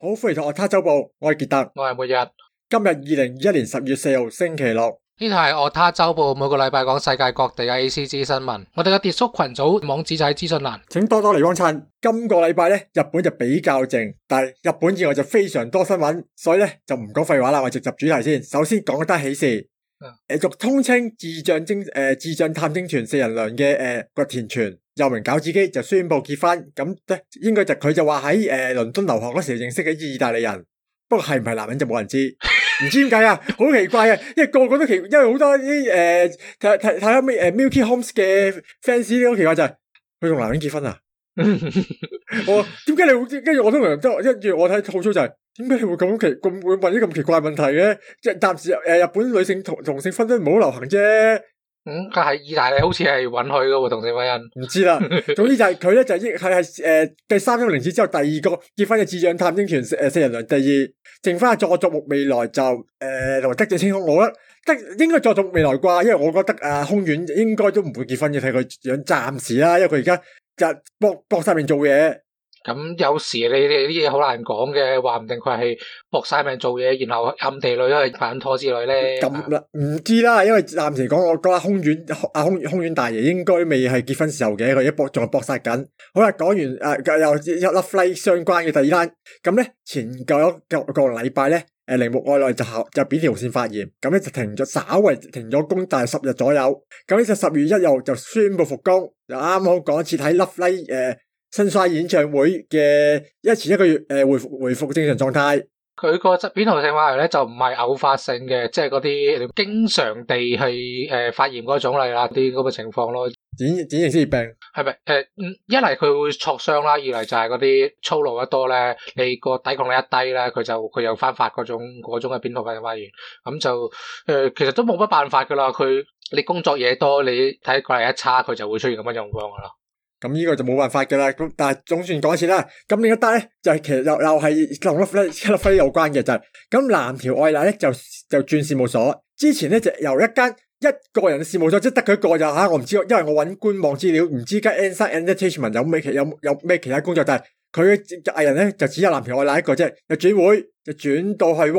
好，歡迎到我他周報，我係傑特， 我係末日。 今日2021年10月4號星期六。 呢度係我他周報，每個禮拜講世界各地嘅 ACG 新聞。我哋嘅跌叔群組網址就喺資訊欄， 請多多嚟幫襯。今個禮拜咧，日本就比較靜，但係日本以外就非常多新聞，所以咧就唔講廢話啦，我直入主題先。首先講一單喜事，俗通稱智障探偵團四人娘嘅角田泉，又名餃子基就宣布結婚。咁咧應該就佢就話喺倫敦留學嗰時認識嘅意大利人，不過係唔係男人就冇人知。唔知點解啊，好奇怪啊！因為個個都奇，因為好多啲睇下Milky Holmes 嘅 fans 都奇怪就係佢同男人結婚啊！我點解你會跟住我都明，跟住我睇吐槽就係點解你會咁會問啲咁奇怪問題嘅？即係暫時日本女性同性婚姻唔好流行啫。 但係意大利好似係允許嘅喎同性婚姻， 唔知啦。總之就係佢咧就係第三張零子之後第二個結婚嘅智障探偵團四人娘，第二剩翻佐佐木未來就同埋德井清空，我覺得應該佐佐木未來啩，因為我覺得空院應該都唔會結婚嘅，睇佢樣暫時啦，因為佢而家就搏晒命做嘢。 咁有時你哋啲嘢好難講嘅，話唔定佢係搏晒命做嘢，然後暗地裏去拍緊拖之類咧。 咁啦，唔知啦，因為暫時講我覺得空院大爺應該未係結婚時候嘅，佢一搏仲係搏殺緊。好啦，講完又一粒 fly 相關嘅第二單，咁咧前個禮拜咧，鈴木愛奈就扁桃腺發炎，咁咧就稍微停咗工，但係10日左右。咁咧就10月1日就宣布復工，就啱好講一次睇 Love 新衰演唱會嘅前一個月回復正常狀態。佢個扁桃腺發炎咧就唔係偶發性嘅，即係嗰啲經常地係發炎嗰種嚟啦，啲咁嘅情況咯。 典型職業病係咪？一嚟佢會挫傷啦，二嚟就係嗰啲操勞得多咧，你個抵抗力一低咧，佢又翻發嗰種嘅扁桃腺發炎。咁就其實都冇乜辦法噶啦，你工作嘢多，你睇過嚟一差，佢就會出現咁嘅狀況噶啦。咁呢個就冇辦法噶啦，咁但係總算講一次啦。咁另一單咧就係其實又係同粒輝有關嘅，就係咁藍條愛乃咧就轉事務所。之前咧就由一個人嘅事務所，即係得佢一個就我唔知，因為我揾官網資料，唔知間 Ensign Entertainment 有咩其他工作，但係佢嘅藝人咧就只有藍條愛乃一個啫。就轉會就轉到去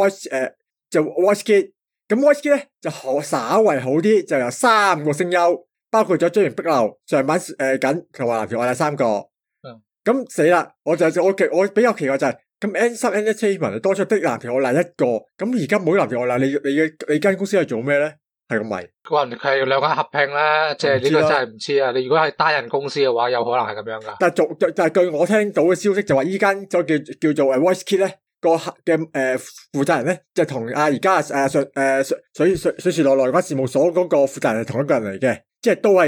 Voice Kid， 咁 Voice Kid 咧就稍為好啲，就有3個聲優。包括咗追完碧流、上版緊同埋藍條愛乃3個，咁死啦！我比較奇怪就係咁 Ensign Entertainment 多出的藍條愛乃一個，咁而家冇藍條愛乃，你間公司係做咩咧？係咁咪？ 可能佢係兩間合併咧，即係呢個真係唔知啊！你如果係單人公司嘅話，有可能係咁樣噶。但係據我聽到嘅消息就話，依間就叫做Voice Kid 咧個嘅負責人咧，就同而家水樹奈奈嗰事務所嗰個負責人係同一個人嚟嘅。即係都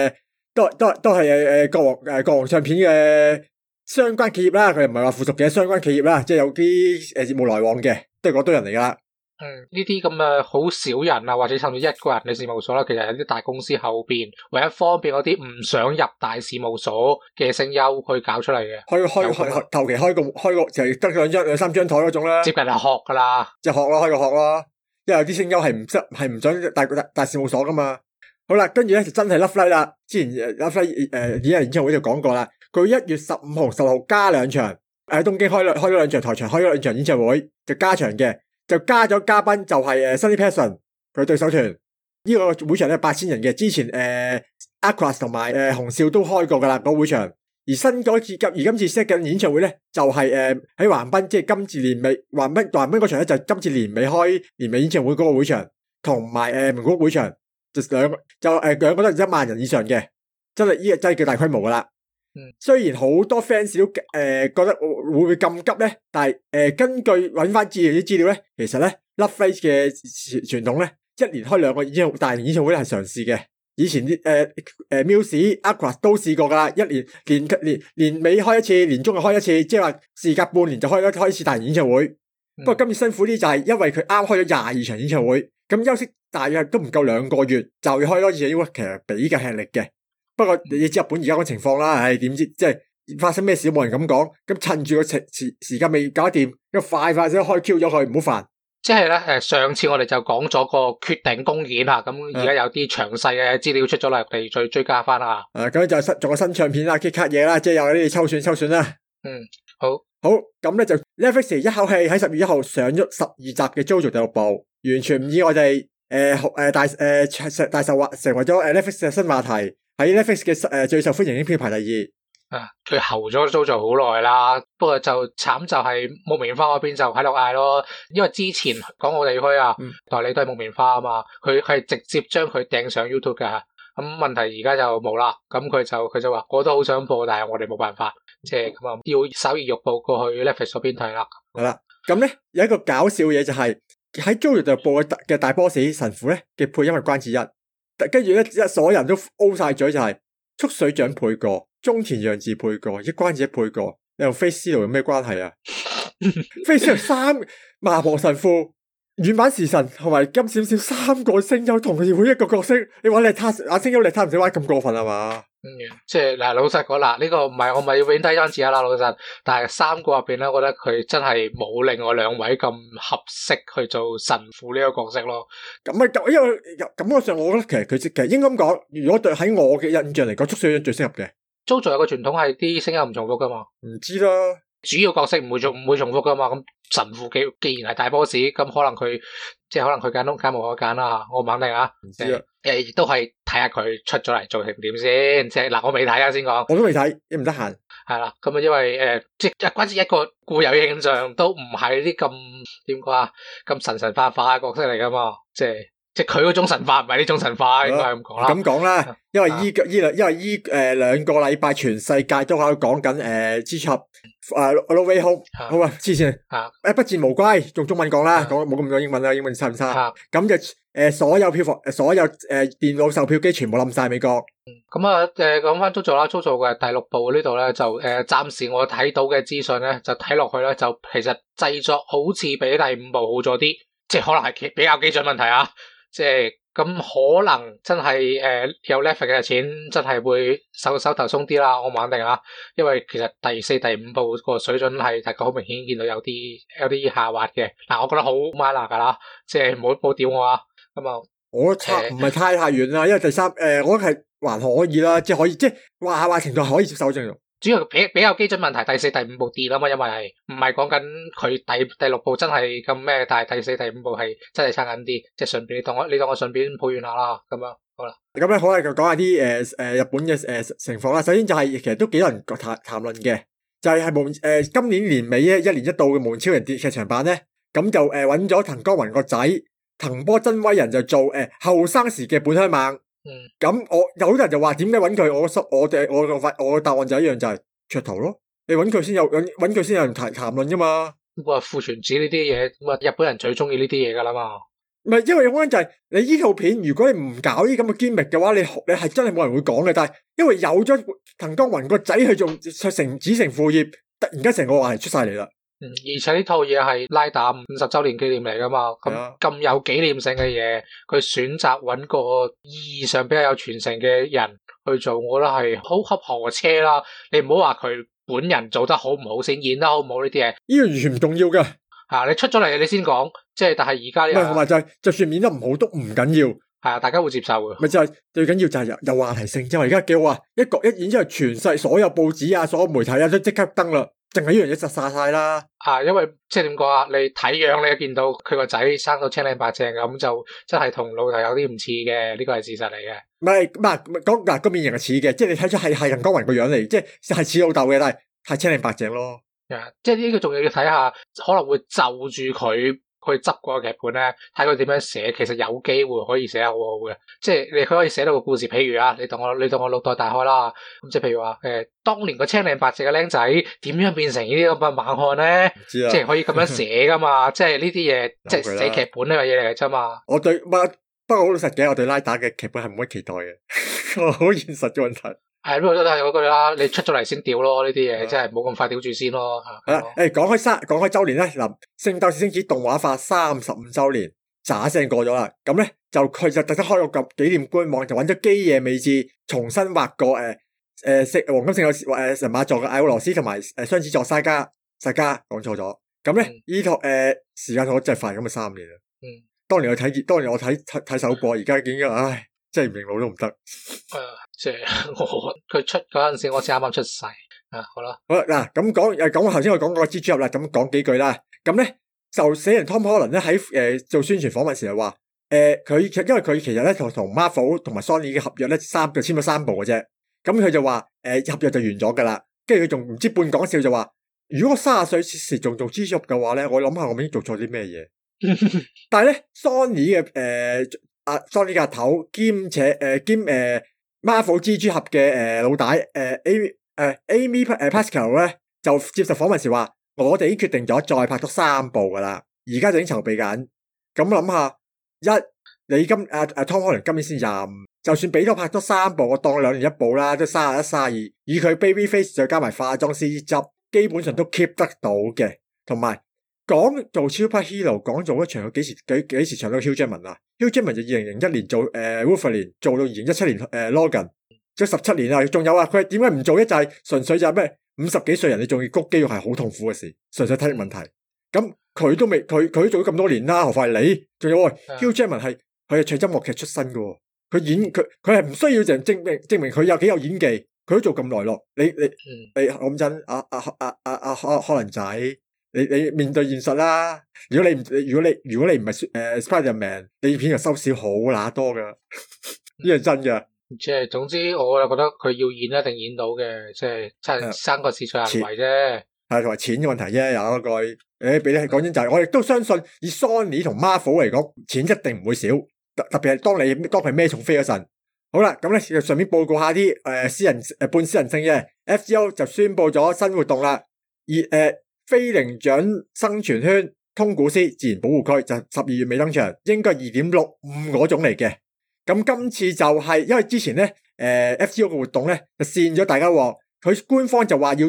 係國王唱片嘅相關企業啦，佢又唔係話附屬嘅相關企業啦，即係有啲業務來往嘅，都係嗰堆人嚟噶啦。 呢啲咁嘅好少人啊，或者甚至一個人嘅事務所啦，其實喺啲大公司後邊，為咗方便嗰啲唔想入大事務所嘅聲優去搞出嚟嘅。 求其開個就係得兩三張台嗰種啦。 接近係學噶啦， 就學咯，開個學咯，因為有啲聲優係唔想大事務所噶嘛。好啦，跟住咧就真係 Love Live 啦。之前 Love Live 演唱會就講過啦，佢1月15號、10號加2場，喺東京開咗2場台場，開咗2場演唱會，就加場嘅，就加咗嘉賓，就係Sunny Passion 佢對手團。呢個會場咧8000人嘅，之前Aquas 同埋紅少都開過噶啦個會場。而今次 set 嘅演唱會咧，就係喺橫濱，即係今次年尾橫濱嗰場咧，就今次年尾開年尾演唱會嗰個會場，同埋名古屋會場。兩個都係1萬人以上嘅，真係呢個真係叫大規模噶啦。雖然好多 fans 都覺得會唔會咁急咧，但係根據揾翻啲資料咧，其實咧 Love Live 嘅傳統咧，1年開2個大型演唱會係嘗試嘅。以前啲Muse、Aqua 都試過噶啦，年尾開一次，年中又開一次，即係話事隔半年就開一次大型演唱會。不過今次辛苦啲就係因為佢啱開咗22場演唱會，咁休息大約都唔夠2個月，就要開多次演唱會，其實比較吃力嘅。不過你知日本而家個情況啦，點知即係發生咩事都冇人咁講，咁趁住個時間未搞掂，快先開 Q 咗佢，唔好煩。 即係咧，上次我哋就講咗個決定公演吓，咁而家有啲詳細嘅資料出咗嚟，我哋再追加翻啦。 咁就仲有新唱片啦，K 卡嘢啦，即係有啲抽選啦。 好。 好，咁咧就 Netflix 一口氣喺10月1號上咗12集嘅 JoJo 第6部，完全唔意外地大受成為咗Netflix 嘅新話題，喺 Netflix 嘅最受歡迎影片排第2。 佢候咗JoJo好耐啦，不過就慘就係木棉花嗰邊就喺度嗌咯，因為之前港澳地區啊，代理都係木棉花啊嘛，佢係直接將佢掟上 YouTube 㗎。咁問題而家就冇啦，咁佢就話我都好想播，但係我哋冇辦法，即係咁啊，要稍移玉步過去 Netflix 嗰邊睇啦。 係啦，咁咧有一個搞笑嘢就係喺 JoJo 就播嘅大 boss 神父咧嘅配音係關智一，跟住咧所有人都 O 晒嘴就係速水長配過，中田洋治配過，關智一配過，你同 Face 有咩關係啊？Face 3麻婆神父。遠版時辰同埋金閃閃3個聲優同佢每一個角色，你話你係聲優你睇唔使玩咁過分係嘛？ 即係嗱，老實講啦，呢個唔係我咪要永低張字啊啦，老實。但係3個入邊咧，我覺得佢真係冇另外2位咁合適去做神父呢個角色咯。 咁啊，因為感覺上，我覺得其實應該咁講，如果喺我嘅印象嚟講，速水長最適合嘅。 JoJo有個傳統係啲聲優唔重複噶嘛？ 唔知啦。 主要角色唔會重複噶嘛，咁神父既然係大 boss，咁可能佢揀都冇得揀啦，我唔肯定啊。 唔知啊， 亦都係睇下佢出咗嚟做成點先，即係嗱，我未睇啊先講。 我都未睇，你唔得閒。 係啦，咁啊，因為即係關之一個固有印象都唔係啲咁點講啊，咁神化嘅角色嚟噶嘛，即係佢嗰種神化唔係呢種神化，應該係咁講啦。咁講啦，因為依2個禮拜全世界都喺度講緊蜘蛛俠No Way Home，好啊，黐線不戰無歸，用中文講啦，講冇咁多英文啦，英文差唔差？咁就所有票房所有電腦售票機全部冧晒美國。 咁啊講翻JoJo啦，JoJo嘅第6部呢度咧就暫時我睇到嘅資訊咧就睇落去咧就其實製作好似比第5部好咗啲，即係可能係比較基準問題啊。即係咁可能真係有 Netflix 嘅錢真係會手頭鬆啲啦，我唔肯定啊。因為其實第4、第5部個水準係大家好明顯見到有啲下滑嘅。嗱，我覺得好 minor 噶啦，即係冇屌我啊。咁啊， 我差唔係太遠啦，因為第3我覺得係還可以啦，即係可以，即係下滑程度可以接受正。 主要比較基準問題，第4、第5部跌啊嘛，因為係唔係講緊佢第6部真係咁咩，但係第4、第5部係真係差緊啲，即係順便你當我順便抱怨下啦，咁樣好啦。 咁咧，可能就講下啲日本嘅情況啦。首先就係其實都幾多人談論嘅，就係今年年尾1年1度嘅無超人劇場版咧，咁就揾咗藤岡弘個仔藤波真威人就做後生時嘅本鄉猛。咁有好多人就話點解揾佢？我嘅答案就一樣，就係噱頭咯。你揾佢先有人談論噶嘛。 咁啊，父傳子呢啲嘢，咁啊，日本人最中意呢啲嘢噶啦嘛。 唔係，因為有關就係你呢套片，如果你唔搞啲咁嘅堅力嘅話，你係真係冇人會講嘅。但係因為有咗藤岡弘個仔去做子承父業，突然間成個話題出晒嚟啦。 而且呢套嘢係拉打50周年紀念嚟噶嘛，咁有紀念性嘅嘢，佢選擇揾個意義上比較有傳承嘅人去做，我覺得係好合河車啦。你唔好話佢本人做得好唔好先，演得好唔好呢啲嘢， 呢個完全唔重要嘅。 你出咗嚟你先講，即係但係而家呢， 同埋就算演得唔好都唔緊要， 係啊，大家會接受嘅。 咪就係最緊要就係有話題性，即係而家幾好啊！一演之後，全世所有報紙啊、所有媒體啊都即刻登啦。淨係呢樣嘢實晒啦， 因為即係點講啊？你睇樣你見到佢個仔生到青靚白淨咁，就真係同老豆有啲唔似嘅，呢個係事實嚟嘅。唔係講嗱個面型係似嘅，即係你睇出係藤岡弘個樣嚟，即係似老豆嘅，但係太青靚白淨咯。 即係呢個仲要睇下，可能會就住佢去執嗰個劇本咧，睇佢點樣寫，其實有機會可以寫得好好嘅。即係你可以寫到個故事，譬如啊，你當我腦袋大開啦，咁即係譬如話當年個青靚白淨嘅僆仔點樣變成呢啲咁嘅猛漢咧？即係可以咁樣寫噶嘛？即係呢啲嘢，即係寫劇本呢個嘢嚟嘅啫嘛。 我對不過好老實嘅，我對拉打嘅劇本係冇乜期待嘅，好現實嘅問題。 係，不過都係嗰句啦，你出咗嚟先屌咯，呢啲嘢真係冇咁快屌住先咯。 講開周年咧，嗱，《聖鬥士星矢》動畫化35周年，喳聲過咗啦。咁咧佢就特登開個紀念官網，就揾咗基野美智重新畫過黃金聖鬥士神馬座嘅艾奧羅斯同埋雙子座沙加講錯咗。咁咧呢套時間我真係快咁嘅3年啦。當年我睇首播，而家已經真係唔認老都唔得。 即係佢出嗰陣時，我先啱啱出世， 好啦， 好啦，嗱咁講頭先我講過蜘蛛俠啦，咁講幾句啦。咁咧就死人 Tom Holland 咧喺做宣傳訪問時候話，因為佢其實咧同 Marvel 同埋 Sony 嘅合約咧簽咗3部嘅啫。咁佢就話合約就完咗噶啦。跟住佢仲唔知半講笑就話，如果我30歲時仲做蜘蛛俠嘅話咧，我諗下我已經做錯啲咩嘢。但係咧 Sony 嘅Sony 嘅阿頭兼 Marvel 蜘蛛俠嘅老大Amy Pascal 咧就接受訪問時話，我哋已經決定咗再拍多3部噶啦，而家就已經籌備緊。咁諗下，你Tom Holland 今年先25，就算俾多拍多3部，我當2年1部啦，都31、32，以佢 baby face 再加埋化妝師執，基本上都 keep 得到嘅。同埋講做 Superhero， 講做一場幾時長到 Hugh Jackman 啊 ？Hugh Jackman 就2001年做Wolverine， 做到2017年Logan。咗17年啦，仲有啊！佢點解唔做一就係純粹就係咩50幾歲人你仲要谷肌肉係好痛苦嘅事，純粹體力問題。咁佢都做咗咁多年啦，何況係你？仲有Hugh Jackman 佢係唱音樂劇出身嘅，佢係唔需要證明佢有幾有演技，佢都做咁耐咯。你講真，可能仔，你面對現實啦。如果你唔係Spider-Man， 你片就收視好乸多噶，呢係真嘅。 即係總之，我就覺得佢要演一定演到嘅，即係真係生個市場行為啫。係同埋錢嘅問題啫，有一句俾你講真就係，我亦都相信以 Sony 同 Marvel 嚟講，錢一定唔會少。特別係當佢孭重飛嗰陣。好啦，咁咧就順便報告下啲半私人性嘅 FGO 就宣布咗新活動啦。非靈長生存圈通古斯自然保護區就12月尾登場，應該係 2.65 嗰種嚟嘅。咁今次就係因為之前咧FGO 嘅活動咧就跣咗大家喎，佢官方就話要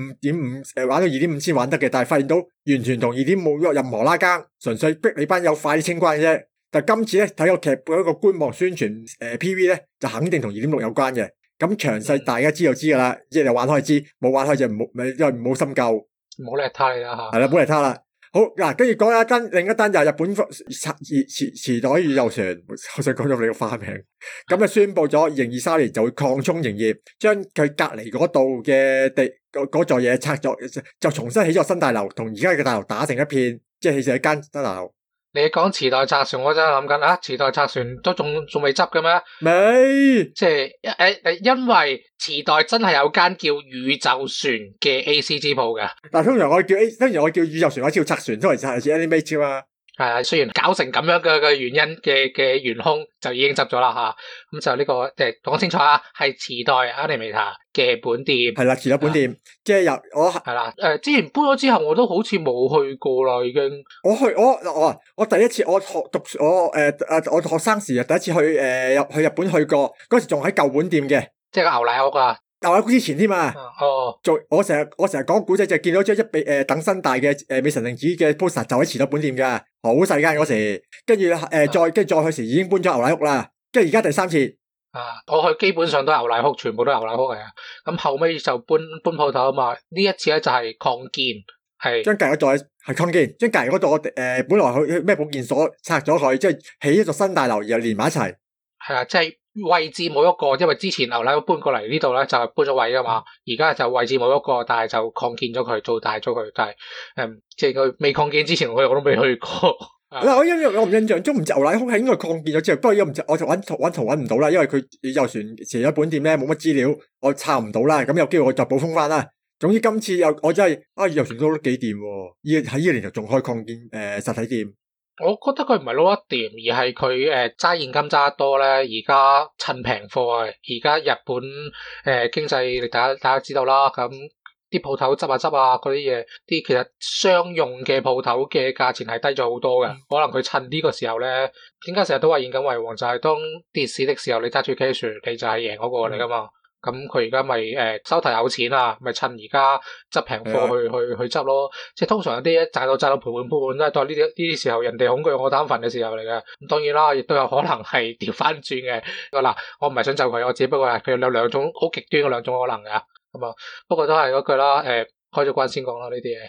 2.5 玩到 2.5 先玩得嘅，但係發現到完全同 2.5 冇咗任何拉更，純粹逼你班友快啲清關嘅啫。但係今次咧睇個劇本一個官網宣傳PV 咧就肯定同 2.6 有關嘅。咁詳細大家知就知噶啦，即係玩開知，冇玩開就因為唔好深究，唔好嚟他你啦吓。 係啦，唔好嚟他啦。好嗱，跟住講另一單就係日本池袋宇宙船，我想講咗你個花名，咁就宣布咗2023年就會擴充營業，將佢隔籬嗰度嘅嗰座嘢拆咗，就重新起咗新大樓，同而家嘅大樓打成一片，即係起成一間新大樓。 你講池袋拆船，我真係諗緊啊！池袋拆船都仲未執嘅咩？ 未， 即係因為池袋真係有間叫宇宙船嘅 ACG 鋪嘅。 但係通常我叫宇宙船，我叫拆船，都係似 Anime 啫嘛。 係啊，雖然搞成咁樣嘅原因嘅元兇就已經執咗啦吓，咁就呢個講清楚啊，係池袋 Animator 嘅本店。係啦，池袋本店，即係我係啦，之前搬咗之後我都好似冇去過啦，已經。 我第一次我學生時第一次去日本去過，嗰時仲喺舊本店嘅， 即係個牛奶屋啊。 牛奶屋之前添嘛，我成日講古仔就見到張等身大嘅美神令子嘅 poster 就喺池袋本店嘅，好細間嗰時，跟住再去時已經搬咗牛奶屋啦，跟住而家第3次。 我去基本上都係牛奶屋，全部都係牛奶屋嚟啊。咁後尾就搬鋪頭啊嘛，呢一次咧就係擴建，係將隔籬嗰度係擴建，將隔籬嗰度本來去咩保健所拆咗佢，即係起一座新大樓，然後連埋一齊。 係啊，即係位置冇一個，因為之前牛奶屋搬過嚟呢度咧就係搬咗位噶嘛，而家就位置冇一個，但係就擴建咗佢，做大咗佢，但係即係佢未擴建之前我都未去過。 嗱，我印象中唔知牛奶屋係應該擴建咗之後，不過我揾圖揾唔到啦，因為佢宇宙船成咗本店咧冇乜資料，我抄唔到啦，咁有機會我就補充翻啦。總之今次我真係宇宙船都幾掂喎，喺呢個年頭仲可以擴建實體店。 我覺得佢唔係撈得掂，而係佢揸現金揸得多咧。而家趁平貨啊！而家日本經濟，大家知道啦。咁啲鋪頭執啊嗰啲嘢，啲其實商用嘅鋪頭嘅價錢係低咗好多嘅。可能佢趁呢個時候咧，點解成日都話現金為王？就係當跌市的時候，你揸住 cash，你就係贏嗰個嚟噶嘛。咁佢而家咪手頭有錢啊，咪趁而家執平貨去執咯。即係通常有啲賺到盤滿缽滿都係呢啲時候人哋恐懼我膽份嘅時候嚟嘅。咁當然啦，亦都有可能係調翻轉嘅。嗱，我唔係想就佢，我只不過係佢有兩種好極端嘅兩種可能㗎。咁啊，不過都係嗰句啦。開咗關先講啦呢啲嘢。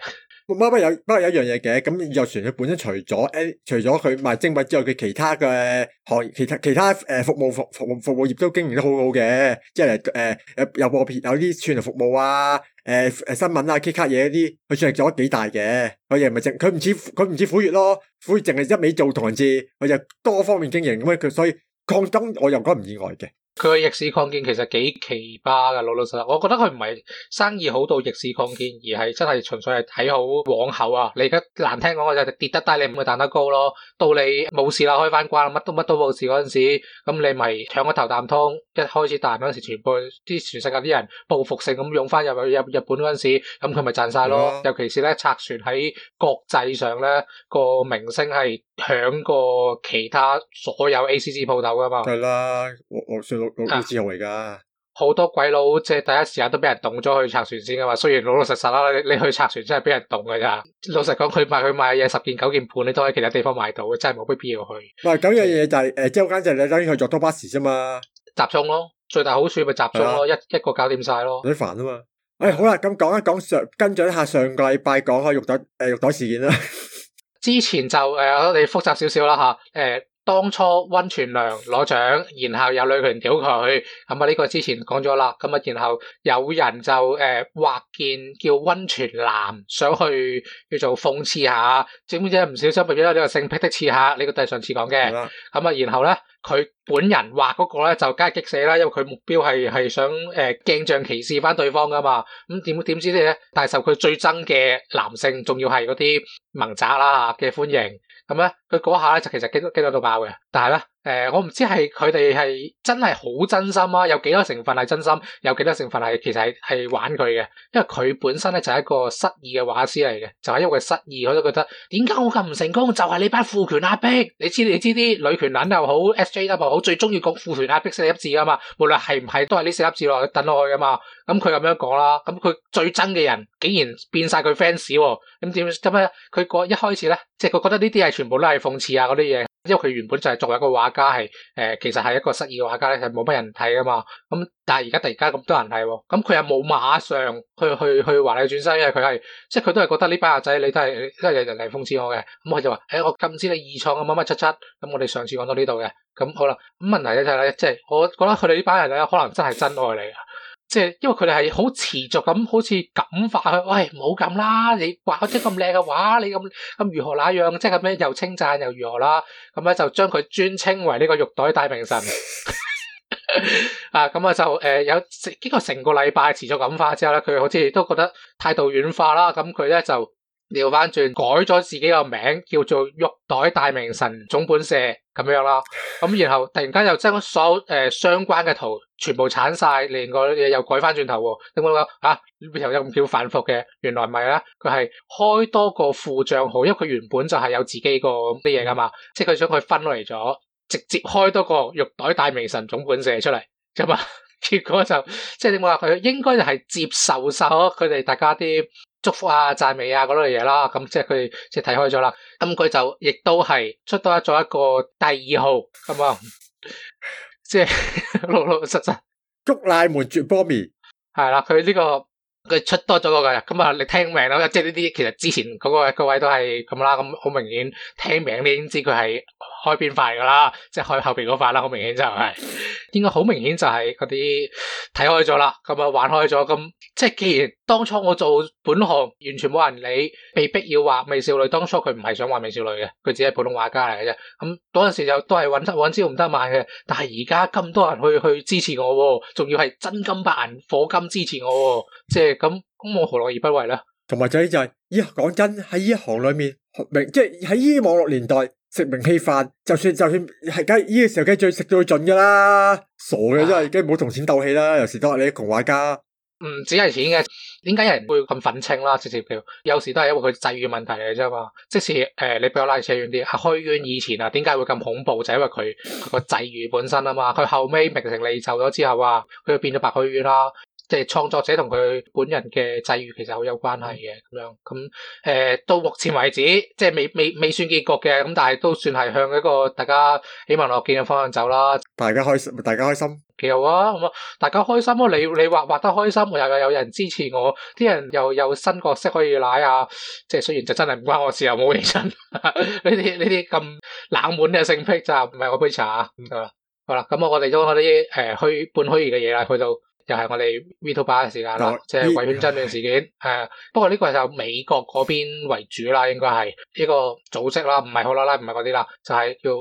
不過有一樣嘢嘅，咁宇宙船佢本身除咗佢賣精品之外，佢其他嘅行業、其他服務業都經營得好好嘅，即係有啲串流服務啊，新聞啊 K 卡嘢嗰啲，佢算係做得幾大嘅。佢唔似虎穴咯，虎穴淨係一味做同人誌，佢就多方面經營咁樣，佢所以擴增我又覺得唔意外嘅。 佢個逆市擴建其實幾奇葩噶，老實實，我覺得佢唔係生意好到逆市擴建，而係真係純粹係睇好往後啊！你而家難聽講嘅就係跌得低，你唔會彈得高咯。到你冇事啦，開翻關，乜都冇事嗰陣時，咁你咪搶個頭啖湯。一開始彈嗰陣時，全世界啲人報復性咁湧翻入日本嗰陣時，咁佢咪賺晒咯。尤其是咧，拆船喺國際上咧個名聲係響過其他所有 ACG 鋪頭噶嘛。 係啦，我算老字號嚟噶。 好多鬼佬即係第一時間都俾人動咗去拆船先噶嘛。雖然老實啦，你去拆船真係俾人動噶咋。老實講，佢賣嘢10件9件半，你都喺其他地方買到，真係冇必要去。 唔係咁樣嘢就係即係嗰間就係等於去作多巴士啫嘛。 集中咯，最大好處咪集中咯，一個搞掂晒咯。 有啲煩啊嘛。好啦，咁講一講跟進一下上個禮拜講開玉袋事件啦。之前就我哋複雜少少啦吓，當初溫泉良攞獎，然後有女權屌佢，咁啊呢個之前講咗啦，咁啊然後有人就畫件叫溫泉男，想去叫做諷刺下，點知唔小心變咗呢個性癖的刺客，呢個都係上次講嘅，咁啊然後咧佢本人畫嗰個咧就梗係激死啦，因為佢目標係想鏡像歧視翻對方噶嘛，咁點知咧大受佢最憎嘅男性，仲要係嗰啲萌宅啦嘅歡迎。咁咧，佢嗰下咧就其實激到爆嘅，但係咧，我唔知係佢哋係真係好真心啊，有幾多成分係真心，有幾多成分係其實係玩佢嘅，因為佢本身咧就係一個失意嘅畫師嚟嘅，就係因為佢失意，佢都覺得點解我咁唔成功，就係你班父權壓迫，你知啲女權撚又好 ，SJW 又好，最中意講父權壓迫4粒字啊嘛，無論係唔係都係呢4粒字落去等落去噶嘛，咁佢咁樣講啦，咁佢最憎嘅人竟然變晒佢 fans 喎，咁點咧？佢一開始咧，即係佢覺得呢啲係全部都係諷刺啊嗰啲嘢，因為佢原本就係作為一個畫家係其實係一個失意嘅畫家咧，係冇乜人睇噶嘛。咁但係而家突然間咁多人睇喎，咁佢又冇馬上去話你轉身，因為佢係即係佢都係覺得呢班阿仔你都係人嚟諷刺我嘅。咁佢就話我禁止你二創啊乜乜七七。咁我哋上次講到呢度嘅，咁好啦。咁問題咧就係咧，即係我覺得佢哋呢班人咧可能真係真愛嚟嘅。即係因為佢哋係好持續咁，好似感化佢，喂，唔好咁啦，你畫嗰啲咁靚嘅畫，你咁如何那樣，即係咁樣又稱讚又如何啦，咁咧就將佢尊稱為呢個玉袋大明神。啊，咁啊就有經過成個禮拜持續感化之後咧，佢好似都覺得態度軟化啦，咁佢咧就調翻轉改咗自己個名，叫做玉袋大明神總本社咁樣啦。咁然後突然間又將所有相關嘅圖全部鏟晒，連個嘢又改翻轉頭喎。點解呢頭有咁叫反覆嘅？原來唔係啦，佢係開多個副賬號，因為佢原本就係有自己個啲嘢噶嘛，即係佢想佢分嚟咗，直接開多個玉袋大明神總本社出嚟啫嘛。結果就即係點講啊？佢應該就係接受晒佢哋大家啲祝福啊、讚美啊嗰類嘢啦。咁即係佢即係睇開咗啦。咁佢就亦都係出多咗一個第2號咁啊，即係老實竹賴門絕波咪係啦。佢呢個佢出多咗個嘅，咁啊你聽名啦，即係呢啲其實之前嗰個位都係咁啦。咁好明顯聽名你已經知佢係開邊塊噶啦，即係開後邊嗰塊啦。好明顯就係應該好明顯就係嗰啲睇開咗啦，咁啊玩開咗。咁即係既然當初我做本行完全冇人理，被逼要畫美少女，當初佢唔係想畫美少女嘅，佢只係普通畫家嚟嘅啫。咁嗰陣時就都係揾招唔得買嘅，但係而家咁多人去支持我，仲要係真金白銀課金支持我，即係咁我何樂而不為咧？ 同埋就係講真喺呢一行裏面，即係喺呢網絡年代食名氣飯，就算係梗係呢個時候梗係最食到盡噶啦，傻嘅真係，梗係唔好同錢鬥氣啦。有時都係你窮畫家， 唔止係錢嘅，點解有人會咁憤青啦？直接叫有時都係因為佢際遇問題嚟啫嘛。即使你俾我拉扯遠啲，虛淵以前點解會咁恐怖？就係因為佢個際遇本身啊嘛。佢後尾名成利就咗之後啊，佢就變咗白虛淵啦。 即係創作者同佢本人嘅際遇其實好有關係嘅咁樣。咁到目前為止，即係未算結局嘅，咁但係都算係向一個大家喜聞樂見嘅方向走啦。 大家開心， 幾好啊！咁啊，大家開心啊！你畫得開心，又有人支持我，啲人又有新角色可以奶啊！即係雖然就真係唔關我事，又冇認真呢啲咁冷門嘅性癖就唔係我杯茶啊！咁啦，好啦，咁我哋都嗰啲半虛擬嘅嘢啦，去到又係我哋 VTuber 嘅時間啦，即係維權爭端事件。不過呢個就美國嗰邊為主啦，應該係呢個組織啦，唔係好啦，唔係嗰啲啦，就係叫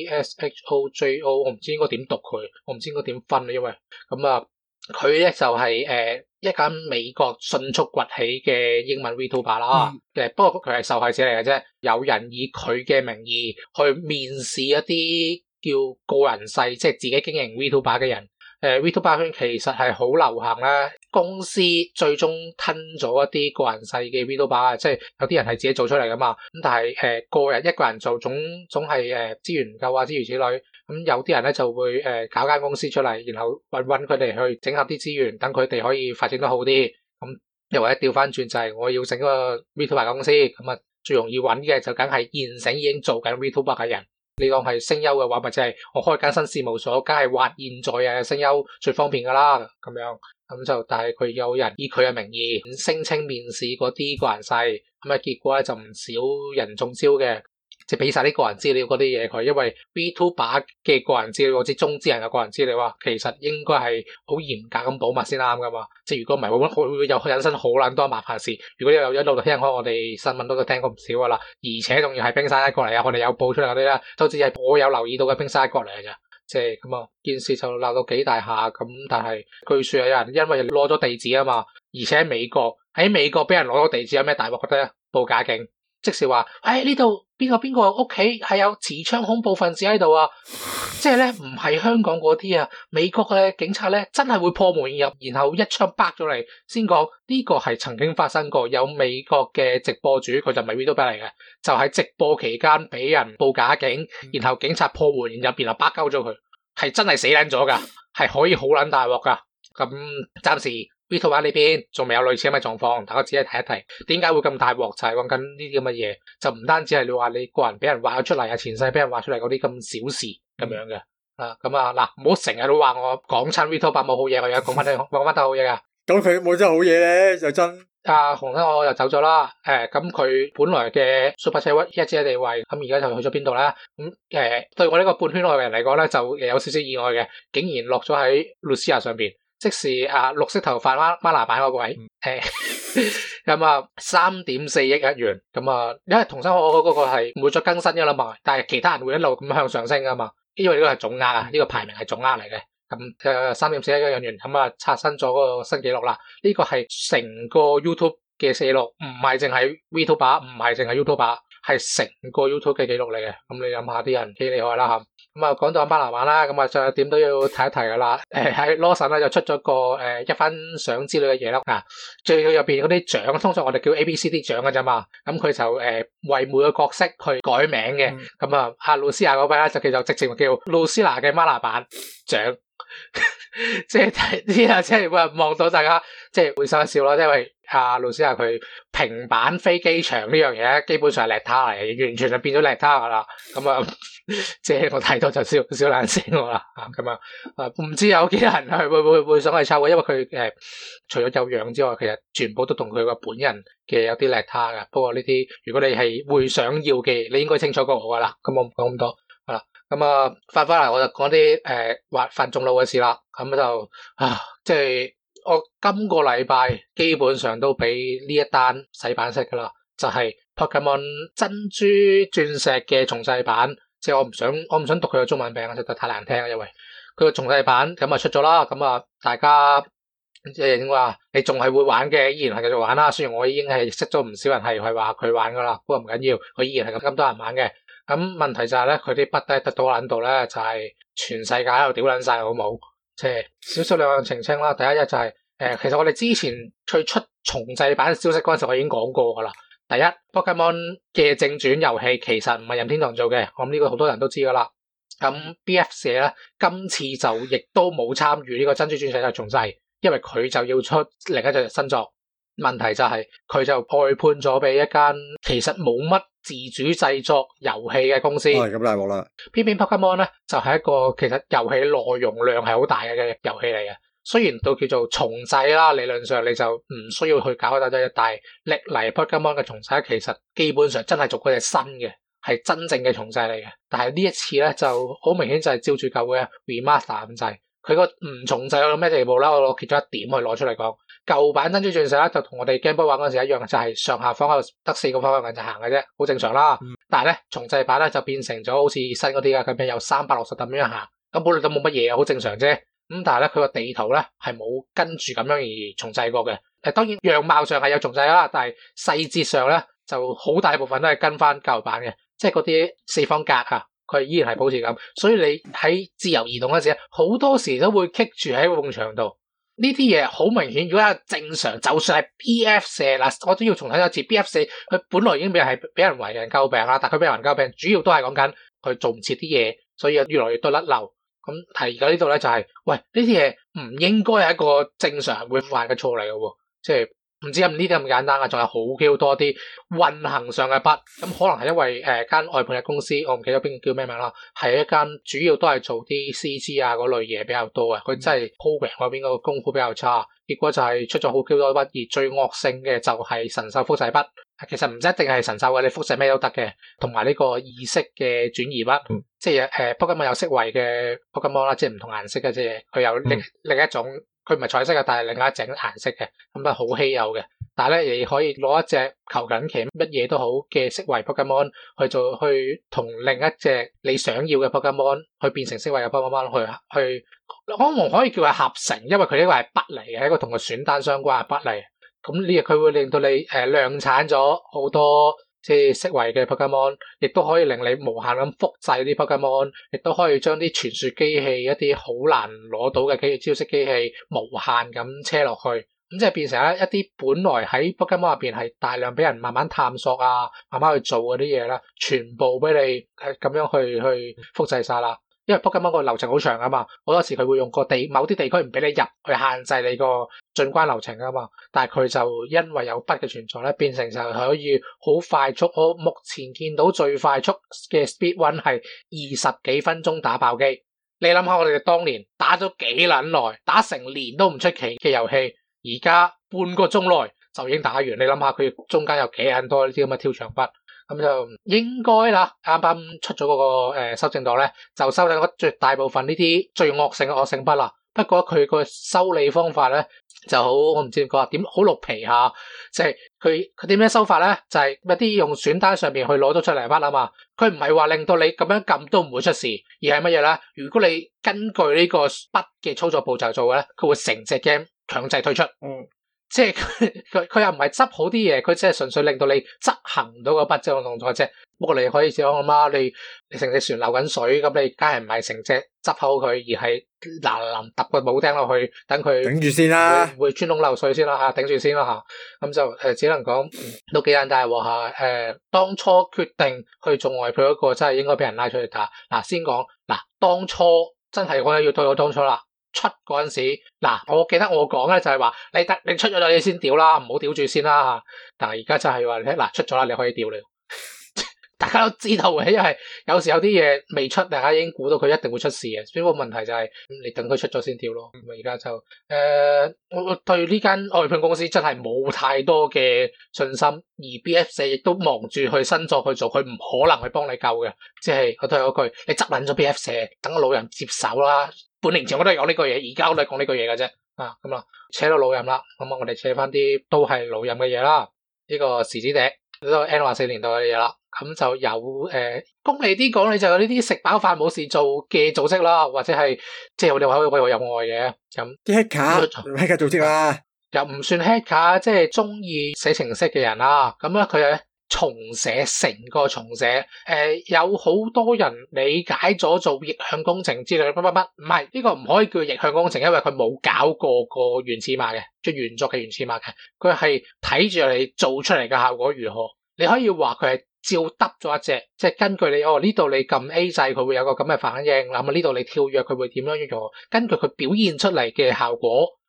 VSHOJO， 我唔知應該點讀佢，我唔知應該點分，因為咁啊，佢咧就係一間美國迅速崛起嘅英文 VTuber 啦。不過佢係受害者嚟嘅啫，有人以佢嘅名義去面試一啲叫個人勢，即係自己經營 VTuber 嘅人。VTuber 圈其實係好流行啦，公司最終吞咗一啲個人勢嘅 VTuber，即係有啲人係自己做出嚟噶嘛。咁但係一個人做總係資源唔夠啊，諸如此類。咁有啲人咧就會搞間公司出嚟，然後搵佢哋去整合啲資源，等佢哋可以發展得好啲。咁又或者調翻轉就係我要整個 VTuber 公司，咁啊最容易搵嘅就梗係現成已經做緊 VTuber 嘅人。你當係聲優嘅話，咪即係我開間新事務所，梗係挖現在嘅聲優最方便噶啦，咁樣咁就，但係佢有人以佢嘅名義聲稱面試嗰啲個人勢，咁啊結果咧就唔少人中招嘅。即係俾晒啲個人資料嗰啲嘢佢，因為 VTuber 嘅個人資料或者中之人嘅個人資料啊，其實應該係好嚴格咁保密先啱噶嘛。即係如果唔係，會有引申好撚多麻煩事。如果你有一路聽開我哋新聞都聽過唔少噶啦，而且仲要係冰山一角嚟啊！我哋有報出嚟嗰啲咧，都只係我有留意到嘅冰山一角嚟嘅咋。即係咁啊，件事就鬧到幾大下咁，但係據說有人因為攞咗地址啊嘛，而且喺美國俾人攞咗地址有咩大鑊覺得報假警。即是話，呢度邊個屋企係有持槍恐怖分子喺度啊！即係咧，唔係香港嗰啲啊，美國嘅警察咧真係會破門而入，然後一槍崩咗嚟先講呢個係曾經發生過。有美國嘅直播主，佢就唔係 VTuber 嚟嘅，就喺直播期間俾人報假警，然後警察破門而入，然後巴鳩咗佢，係真係死撚咗噶，係可以好撚大鑊噶。咁暫時VTuber呢邊仲未有類似咁嘅狀況，大家只係提一提，點解會咁大鑊？就係講緊呢啲咁嘅嘢，就唔單止係你話你個人俾人挖咗出嚟啊，前世俾人挖出嚟嗰啲咁小事咁樣嘅。咁啊嗱，唔好成日都話我講親 VTuber 冇好嘢，我而家講翻得好嘢噶。 咁佢冇真係好嘢咧，就真。 洪生我又走咗啦。咁佢本來嘅 Super Chat 一姐地位，咁而家就去咗邊度咧？咁對我呢個半圈內嘅人嚟講咧，就有少少意外嘅，竟然落咗喺 Lucia 上邊。即是綠色頭髮孖拿版嗰個位，咁啊3.4億日元，咁啊，因為同生我嗰個係唔會再更新噶啦嘛，但係其他人會一路咁向上升噶嘛，因為呢個係總額啊，呢個排名係總額嚟嘅，咁3.4億日元，咁啊刷新咗嗰個新紀錄啦，呢個係成個 YouTube 嘅紀錄，唔係淨係 VTuber，唔係淨係 YouTuber，係成個 YouTube 嘅紀錄嚟嘅，咁你諗下啲人幾厲害啦吓。咁啊，講到班拿玩啦，咁啊，再點都要提一提噶啦。喺 Lawson 咧就出咗個一番賞之類嘅嘢啦。最入邊嗰啲獎，通常我哋叫 ABCD 獎噶啫嘛。咁佢就為每個角色去改名嘅。咁啊，阿露絲娜嗰班咧就直情叫露絲娜嘅媽拿版獎。即係睇啊，即係望到大家即係會心一笑咯，因為露絲娜佢平板飛機場呢樣嘢，基本上係叻他嚟嘅，完全就變咗叻他噶啦。咁啊，即係我睇到就笑冷聲我啦。咁啊，唔知有幾多人係會想去抽嘅，因為佢除咗有樣之外，其實全部都同佢個本人嘅有啲叻他噶。不過呢啲如果你係會想要嘅，你應該清楚過我噶啦。咁我唔講咁多。咁啊，翻嚟我就講啲犯眾怒嘅事啦。咁就即係我今個禮拜基本上都俾呢一單洗版式噶啦，就係 Pokemon 珍珠鑽石嘅重製版。即係我唔想讀佢嘅中文名，實在太難聽啦，因為佢個重製版咁啊出咗啦。咁啊，大家即係點話？你仲係會玩嘅，依然係繼續玩啦。雖然我已經係識咗唔少人係話佢玩噶啦，不過唔緊要，佢依然係咁多人玩嘅。咁問題就係咧，佢啲筆咧得到撚度咧，就係全世界喺度屌撚晒，好冇？即係少兩樣澄清啦。第一就係其實我哋之前最出重製版消息嗰陣時，我已經講過噶啦。第一 Pokemon 嘅正傳遊戲其實唔係任天堂做嘅，我諗呢個好多人都知噶啦。咁 BF 社咧今次就亦都冇參與呢個珍珠鑽石嘅重製。 因為佢就要出另一隻新作。問題就係佢就外判咗俾一間其實冇乜自主製作遊戲嘅公司。 咁大鑊啦！ 偏偏 Pokemon 咧就係一個其實遊戲內容量係好大嘅遊戲嚟嘅。雖然都叫做重製啦，理論上你就唔需要去搞得啫，但係歷嚟 Pokemon 嘅重製其實基本上真係做嗰隻新嘅，係真正嘅重製嚟嘅。但係呢一次咧就好明顯就係照住舊嘅 remaster 咁滯。佢個唔重製到咩地步啦？我攞其中一點去攞出嚟講。舊版珍珠鑽石咧就同我哋 Game Boy 玩嗰陣時一樣，就係上下方得4個方向就行嘅啫，好正常啦。但係咧重製版咧就變成咗好似新嗰啲啊，佢有360度咁樣行，咁本來都冇乜嘢，好正常啫。咁但係咧佢個地圖咧係冇跟住咁樣而重製過嘅。當然樣貌上係有重製啦，但係細節上咧就好大部分都係跟翻舊版嘅，即係嗰啲四方格啊，佢依然係保持咁。所以你喺自由移動嗰陣時，好多時都會棘住喺埲牆度。呢啲嘢好明顯，如果係正常，就算係 BF4嗱，我都要重睇一次 BF4，佢本來已經俾人為人詬病啦，但佢俾人詬病主要都係講緊佢做唔切啲嘢，所以越來越多甩漏。咁但係而家呢度咧就係，喂，呢啲嘢唔應該係一個正常人會犯嘅錯嚟嘅喎，即係唔止咁呢啲咁簡單啊，仲有好多啲運行上嘅筆，咁可能係因為間外判嘅公司，我唔記得邊叫咩名啦，係一間主要都係做啲 CG 啊嗰類嘢比較多嘅，佢真係 program 嗰邊個功夫比較差，結果就係出咗好多筆，而最惡性嘅就係神獸複製筆。其實唔一定係神獸嘅，你複製咩都得嘅，同埋呢個意識嘅轉移筆，即係Pokemon 有色違嘅 Pokemon 啦，即係唔同顏色嘅啫，佢有另一種，佢唔係彩色嘅，但係另一種顏色嘅，咁都好稀有嘅。但係咧，你可以攞一隻求緊其乜嘢都好嘅色違 Pokemon 去同另一隻你想要嘅 Pokemon 去變成色違嘅 Pokemon 去，我可以叫佢合成，因為佢呢個係筆嚟嘅，一個同佢選單相關嘅筆嚟。咁呢嘢佢會令到你量產咗好多即係色違嘅 Pokemon， 亦都可以令你無限咁複製啲 Pokemon， 亦都可以將啲傳說機器一啲好難攞到嘅招式機器無限咁車落去，咁即係變成一啲本來喺 Pokemon 入邊係大量俾人慢慢探索啊，慢慢去做嗰啲嘢啦，全部俾你咁樣去複製晒啦。因為 Pokemon 個流程好長啊嘛，好多時佢會用某啲地區唔俾你入去限制你個進關流程啊嘛，但係佢就因為有筆嘅存在咧，變成就可以好快速。我目前見到最快速嘅 speed run 係20幾分鐘打爆機。你諗下我哋當年打咗幾撚耐，打成年都唔出奇嘅遊戲，而家半個鐘內就已經打完。你諗下佢中間有幾撚多呢啲咁嘅跳牆筆。咁就應該啦，啱啱出咗嗰個修正檔咧，就修正咗絕大部分呢啲最惡性嘅惡性筆啦。不過佢個修理方法咧就好，我唔知點講點，好綠皮下，即係佢點樣修法咧？就係一啲用選單上邊去攞到出嚟筆啊嘛。佢唔係話令到你咁樣撳都唔會出事，而係乜嘢咧？如果你根據呢個筆嘅操作步驟做嘅咧，佢會成隻 game 強制退出。即係佢又唔係執好啲嘢，佢只係純粹令到你執行唔到個筆這個動作啫。不過你可以試下咁啦，你成隻船流緊水，咁你梗係唔係成隻執好佢，而係嗱揼個補丁落去，等佢頂住先啦， 唔會穿窿漏水先啦吓，頂住先啦吓。咁就只能講都幾簡單喎吓。當初決定去做外配嗰個真係應該俾人拉出去打。嗱，先講嗱，當初真係我要對我當初啦。出嗰陣時，嗱，我記得我講咧就係話，你出咗你先屌啦，唔好屌住先啦吓。但係而家就係話，嗱，出咗啦，你可以屌了。大家都知道嘅，因為有時有啲嘢未出，大家已經估到佢一定會出事嘅。所以個問題就係，你等佢出咗先屌咯。咁而家就我對呢間外判公司真係冇太多嘅信心，而 BF4 亦都忙住去新作去做，佢唔可能去幫你救嘅。即係我都係嗰句，你執撚咗 BF4，等個老人接手啦。半年前我都係講呢個嘢，而家我都係講呢個嘢嘅啫。咁啦，扯到老任啦，咁我哋扯翻啲都係老任嘅嘢啦。呢個時之笛呢個 N64年代嘅嘢啦，咁就有功利啲講，你就有呢啲食飽飯冇事做嘅組織啦，或者係即係我哋話可以有愛嘅咁。 啲 hacker 組織啦， 又唔算 hacker，即係中意寫程式嘅人啦。咁咧佢係重寫成個重寫，有好多人理解咗做逆向工程之類乜，唔係呢個唔可以叫逆向工程，因為佢冇搞過個原始碼嘅，即係原作嘅原始碼嘅，佢係睇住你做出嚟嘅效果如何。你可以話佢係照得咗一隻，即係根據你呢度你撳 A 掣佢會有個咁嘅反應，咁呢度你跳躍佢會點樣樣，根據佢表現出嚟嘅效果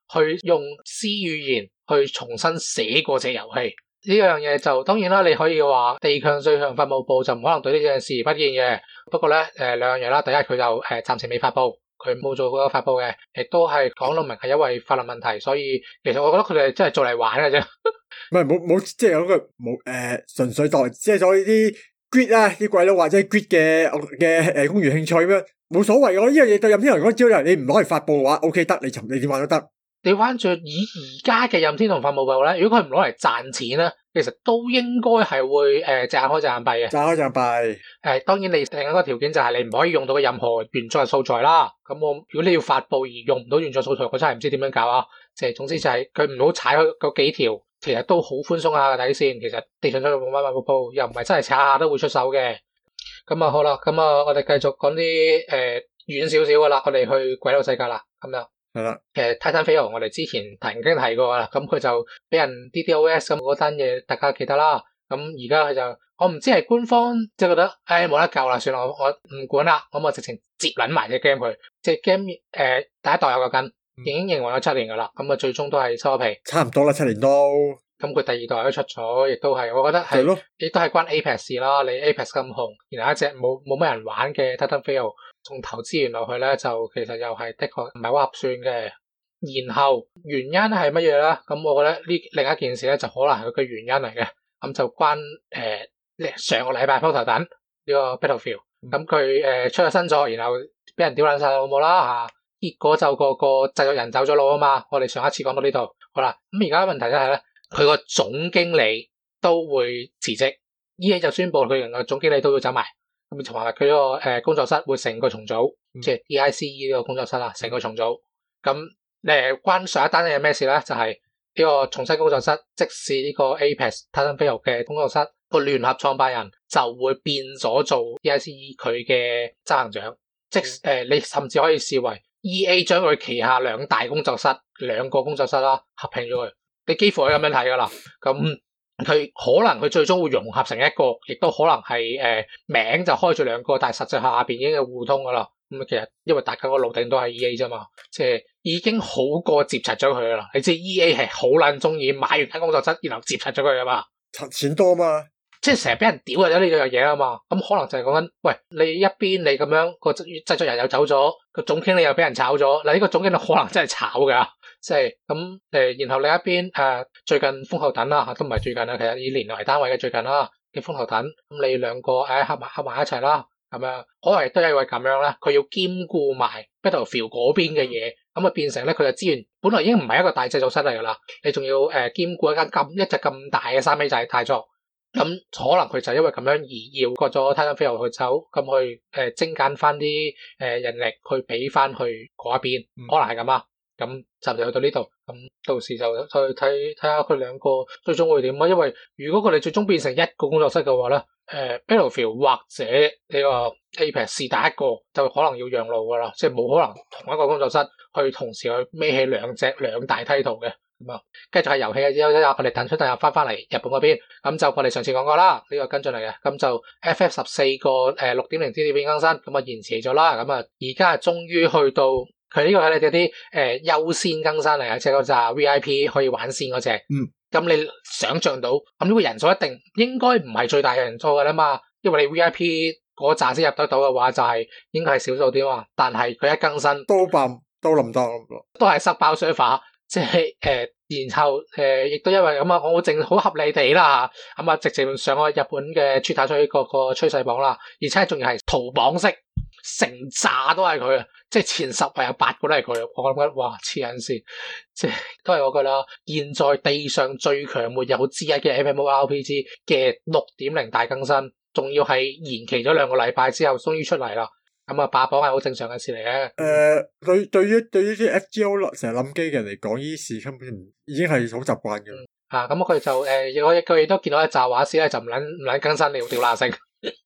去用 C 語言去重新寫過隻遊戲。呢樣嘢就當然啦，你可以話地強最強法務部就唔可能對呢樣視而不見嘅。不過咧，兩樣嘢啦，第一佢就暫時未發布，佢冇做嗰個發布嘅，亦都係講到明係因為法律問題，所以其實我覺得佢哋真係做嚟玩嘅啫。 唔係冇即係有個冇純粹當即係咗呢啲 grid 啊啲鬼佬或者 grid 嘅公餘興趣咁樣，冇所謂。我呢樣嘢對任天堂嚟講，只要你唔攞嚟發布嘅話 ，OK 得，你點玩都得。 你玩住以而家嘅任天堂法務部咧，如果佢唔攞嚟賺錢咧，其實都應該係會隻眼開隻眼閉嘅。 隻眼開隻眼閉。 當然你另一個條件就係你唔可以用到嘅任何原作素材啦。咁如果你要發布而用唔到原作素材，我真係唔知點樣搞啊！總之就係佢唔好踩開嗰幾條，其實都好寬鬆下嘅底線。其實地上出冇乜法務又唔係真係踩下都會出手嘅。咁啊好啦，咁啊我哋繼續講啲遠少少嘅啦，我哋去鬼佬世界啦，咁樣。 係啦， 其實 Titanfall 我哋之前曾經提過啦，咁佢就俾人 DDoS 咁嗰單嘢，大家記得啦。咁而家佢就，我唔知係官方即係覺得，冇得救啦，算啦，我唔管啦，咁我直情接撚埋隻 game 佢。隻 game 第一代有個根，已經營運咗7年噶啦，咁啊最終都係收咗皮。 差唔多啦，7年都。 咁佢第二代都出咗，亦都係，我覺得係，亦都係關 Apex 事啦。你 Apex 咁紅，然後一隻冇乜人玩嘅 Titanfall，仲投資源落去咧，就其實又係的確唔係好合算嘅。然後原因係乜嘢咧？咁我覺得呢另一件事咧，就可能係佢嘅原因嚟嘅。咁就關上個禮拜鋪頭等呢個 Battlefield，咁佢出咗新作，然後俾人屌爛晒好冇啦嚇。結果就個製作人走咗佬啊嘛。我哋上一次講到呢度，好啦。咁而家問題就係咧，佢個總經理都會辭職，EA 就宣布佢個總經理都要走埋。咁同埋佢嗰個工作室會成個重組，即係 DICE 呢個工作室啦，成個重組。咁關上一單嘢咩事咧？就係呢個重新工作室，即使呢個 Apex Titanfall 嘅工作室個聯合創辦人就會變咗做 DICE 佢嘅執行長，即你甚至可以視為 EA 將佢旗下兩個工作室啦合併咗佢，你幾乎可以咁樣睇噶啦。咁佢可能佢最終會融合成一個，亦都可能係名就開住兩個，但係實際下邊已經係互通噶啦。咁其實因為大家個路頂都係 EA 啫嘛，即係已經好過接齊咗佢噶啦。你知 EA 係好撚中意買完間工作室，然後接齊咗佢噶嘛？錢多嘛？即係成日俾人屌咗呢樣嘢啊嘛。咁可能就係講緊，喂，你一邊你咁樣個製作人又走咗，個總經理又俾人炒咗。嗱，呢個總經理可能真係炒噶，即係咁然後另一邊最近風後等啦，都唔係最近啦，其實以年為單位嘅最近啦嘅風後等，咁你兩個合埋一齊啦。咁樣可能亦都係因為咁樣咧，佢要兼顧埋 Battlefield 嗰邊嘅嘢，咁啊變成咧佢嘅資源本來已經唔係一個大製作室嚟噶啦，你仲要兼顧一隻咁大嘅3A仔大作，咁可能佢就因為咁樣而要割咗 Titanfall 去走，咁去精簡翻啲人力去俾翻去嗰一邊，可能係咁啊。咁就去到呢度，咁到時就再睇下佢兩個最終會點啊。因為如果佢哋最終變成一個工作室嘅話咧，Battlefield 或者呢個 Apex 是第一個就可能要讓路噶啦，即係冇可能同一個工作室去同時去孭起兩大梯度嘅。咁啊，繼續係遊戲嘅之後，我哋等出入翻嚟日本嗰邊，咁就我哋上次講過啦，呢個跟進嚟嘅，咁就 FF14 個6.0 資料片更新，咁啊延遲咗啦，咁啊而家係終於去到。佢呢個係你哋啲優先更新嚟啊，即係嗰扎 VIP 可以玩線嗰隻。咁你想象到，咁呢個人數一定應該唔係最大嘅人數噶啦嘛，因為你 VIP 嗰扎先入得到嘅話，就係應該係少數啲嘛。但係佢一更新都冧當，都係塞爆 server，即係然後亦都因為咁啊，我淨好合理地啦嚇，咁啊直接上咗日本嘅 Twitter 出個趨勢榜啦，而且仲要係圖榜式。成扎都係佢啊！即係前10位有8個都係佢，我諗緊哇黐緊線，即係都係嗰句啦。現在地上最強沒有之一嘅 MMORPG 嘅6.0大更新，仲要係延期咗2個禮拜之後，終於出嚟啦。咁啊霸榜係好正常嘅事嚟嘅。 對於啲 FGO 成日冧機嘅人嚟講，呢啲事根本已經係好習慣嘅。 咁佢就佢亦都見到一紮畫師咧，就唔撚更新了掉啦聲。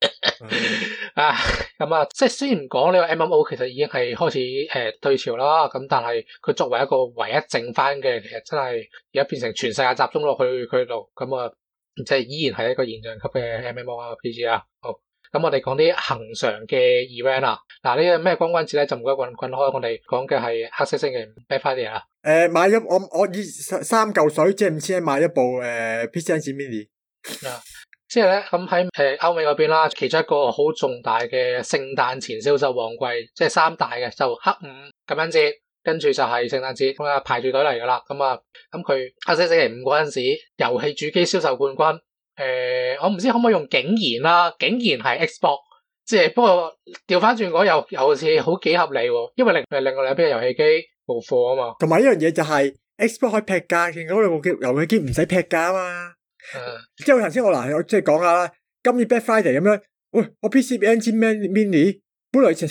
咁啊，即係雖然講呢個 MMO 其實已經係開始退潮啦，咁但係佢作為一個唯一剩翻嘅，其實真係而家變成全世界集中落去佢度，咁啊，即係依然係一個現象級嘅 MMORPG 啊。好， 咁我哋講啲恒常嘅 event 啦。嗱，呢個咩光棍節咧就唔該滾開，我哋講嘅係黑色星期五 Black Friday 啦。 買咗我以3嚿水即係5000買一部PC Engine Mini。 即係咧咁喺歐美嗰邊啦，其中一個好重大嘅聖誕前銷售旺季，即係3大嘅就黑五感恩節，跟住就係聖誕節，咁啊排住隊嚟噶啦。咁佢黑色星期五嗰陣時，遊戲主機銷售冠軍，我唔知可唔可以用竟然啦，竟然係 Xbox， 即係不過調翻轉講又好似好幾合理喎，因為另外兩邊嘅遊戲機冇貨啊嘛。 同埋一樣嘢就係 Xbox 可以劈價，見嗰兩部遊戲機唔使劈價啊嘛。即係頭先我即係講下啦，今年 Black Friday 咁樣，喂，我 PC Engine Mini 本來要成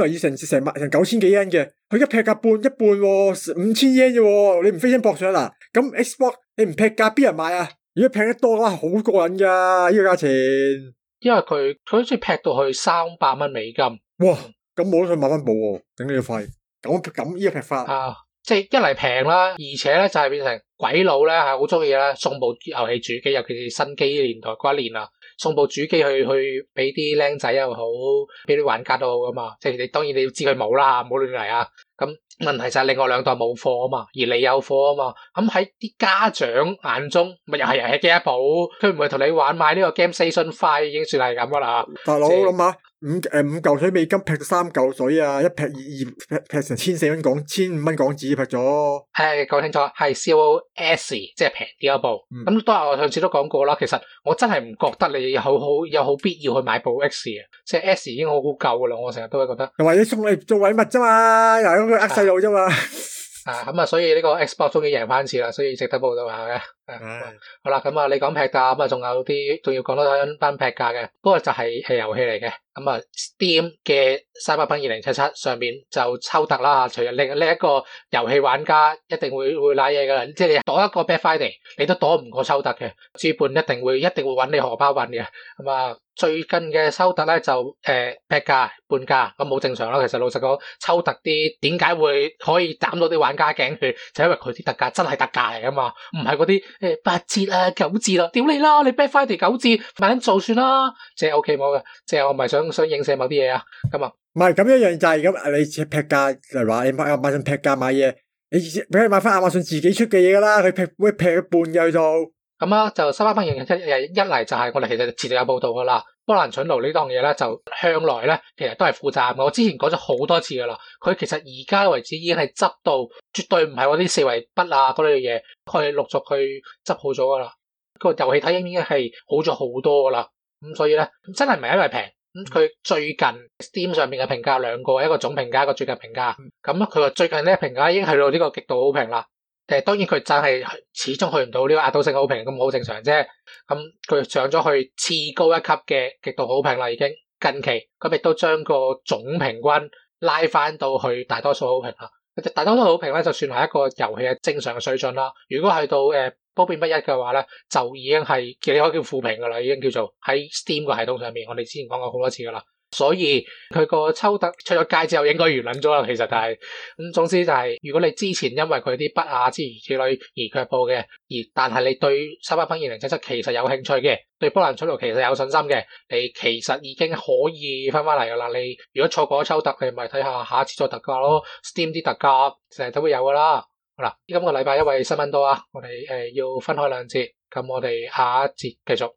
9000幾yen嘅，佢而家劈價一半喎，5000yen啫，你唔飛身搏上嗱，咁 Xbox 你唔劈價邊人買啊？如果劈得多嘅話，好過癮噶呢個價錢， 因為佢好似劈到去300蚊美金， 哇，咁冇得去買翻部喎，頂你個肺，咁呢個劈法啊！即係一嚟平啦，而且咧就係變成鬼佬咧係好中意咧送部遊戲主機，尤其是新機年代嗰一年啊，送部主機去俾啲僆仔又好，俾啲玩家都好噶嘛。即係你當然你要知佢冇啦，唔好亂嚟啊。咁問題就係另外兩代冇貨啊嘛，而你有貨啊嘛。咁喺啲家長眼中，咪又係遊戲機一部，佢唔會同你玩買呢個 Game Station 5已經算係咁噶啦。 大佬諗下，5嚿水美金劈到3嚿水啊，一劈劈成1400蚊1500蚊港紙劈咗。 係講清楚，係 COS 即係平啲一部。咁當然我上次都講過啦，其實我真係唔覺得你有好必要去買部 X 嘅，即係 S 已經好夠噶啦。我成日都會覺得， 又或者送你做禮物啫嘛，又係咁樣呃細路啫嘛。 咁所以呢個 Xbox 終於贏翻次啦，所以值得報道下嘅。好啦，咁你講劈價，咁仲有啲仲要講多翻劈價嘅，不過就係遊戲嚟嘅。咁Steam 嘅 Cyberpunk 2077上面就抽特啦，除咗另一個遊戲玩家一定會瀨嘢噶啦，即係你躲一個 Black Friday， 你都躲唔過抽特嘅，資本一定會揾你荷包搵嘅。最近嘅抽特咧就劈價半價，咁好正常啦。其實老實講，抽特啲點解會可以斬到啲玩家頸血，就因為佢啲特價真係特價嚟噶嘛，唔係嗰啲8折啊9折啦，屌你啦，你 Black Friday 9折咪撚做算啦，即係 OK 冇嘅，即係我唔係想影射某啲嘢啊，咁啊， 唔係咁一樣就係咁，你劈價嚟話你買亞馬遜劈價買嘢，你俾佢買翻亞馬遜自己出嘅嘢噶啦，佢會劈一半嘅去做。咁就Cyberpunk一嚟就係我哋其實遲早有報道噶啦，波蘭蠢奴呢檔嘢咧就向來咧其實都係負責任嘅，我之前講咗好多次噶啦，佢其實而家為止已經係執到絕對唔係嗰啲4維筆啊嗰類嘢，佢陸續去執好咗噶啦，個遊戲體驗已經係好咗好多噶啦，咁所以咧真係唔係因為平，咁佢最近 Steam 上面嘅評價兩個，一個總評價，一個最近評價，咁佢話最近呢評價已經去到呢個極度好評啦。當然佢真係始終去唔到呢個壓倒性好評，咁好正常啫。咁佢上咗去次高一級嘅極度好評啦，已經近期佢亦都將個總平均拉翻到去大多數好評啦。大多數好評咧就算係一個遊戲嘅正常嘅水準啦。如果去到褒貶不一嘅話咧，就已經係你可以叫負評噶啦，已經叫做喺 Steam 個系統上面，我哋之前講過好多次噶啦。所以佢個抽特出咗街之後應該完撚咗啦，其實就係咁。總之就係如果你之前因為佢啲筆啊之類而卻步嘅，但係你對Cyberpunk 2077其實有興趣嘅，對波蘭蠢奴其實有信心嘅，你其實已經可以翻嚟噶啦。你如果錯過咗抽特，你咪睇下一次再特價咯。Steam 啲特價成日都會有噶啦。好啦，今個禮拜因為新聞多啊，我哋要分開兩節，咁我哋下一節繼續。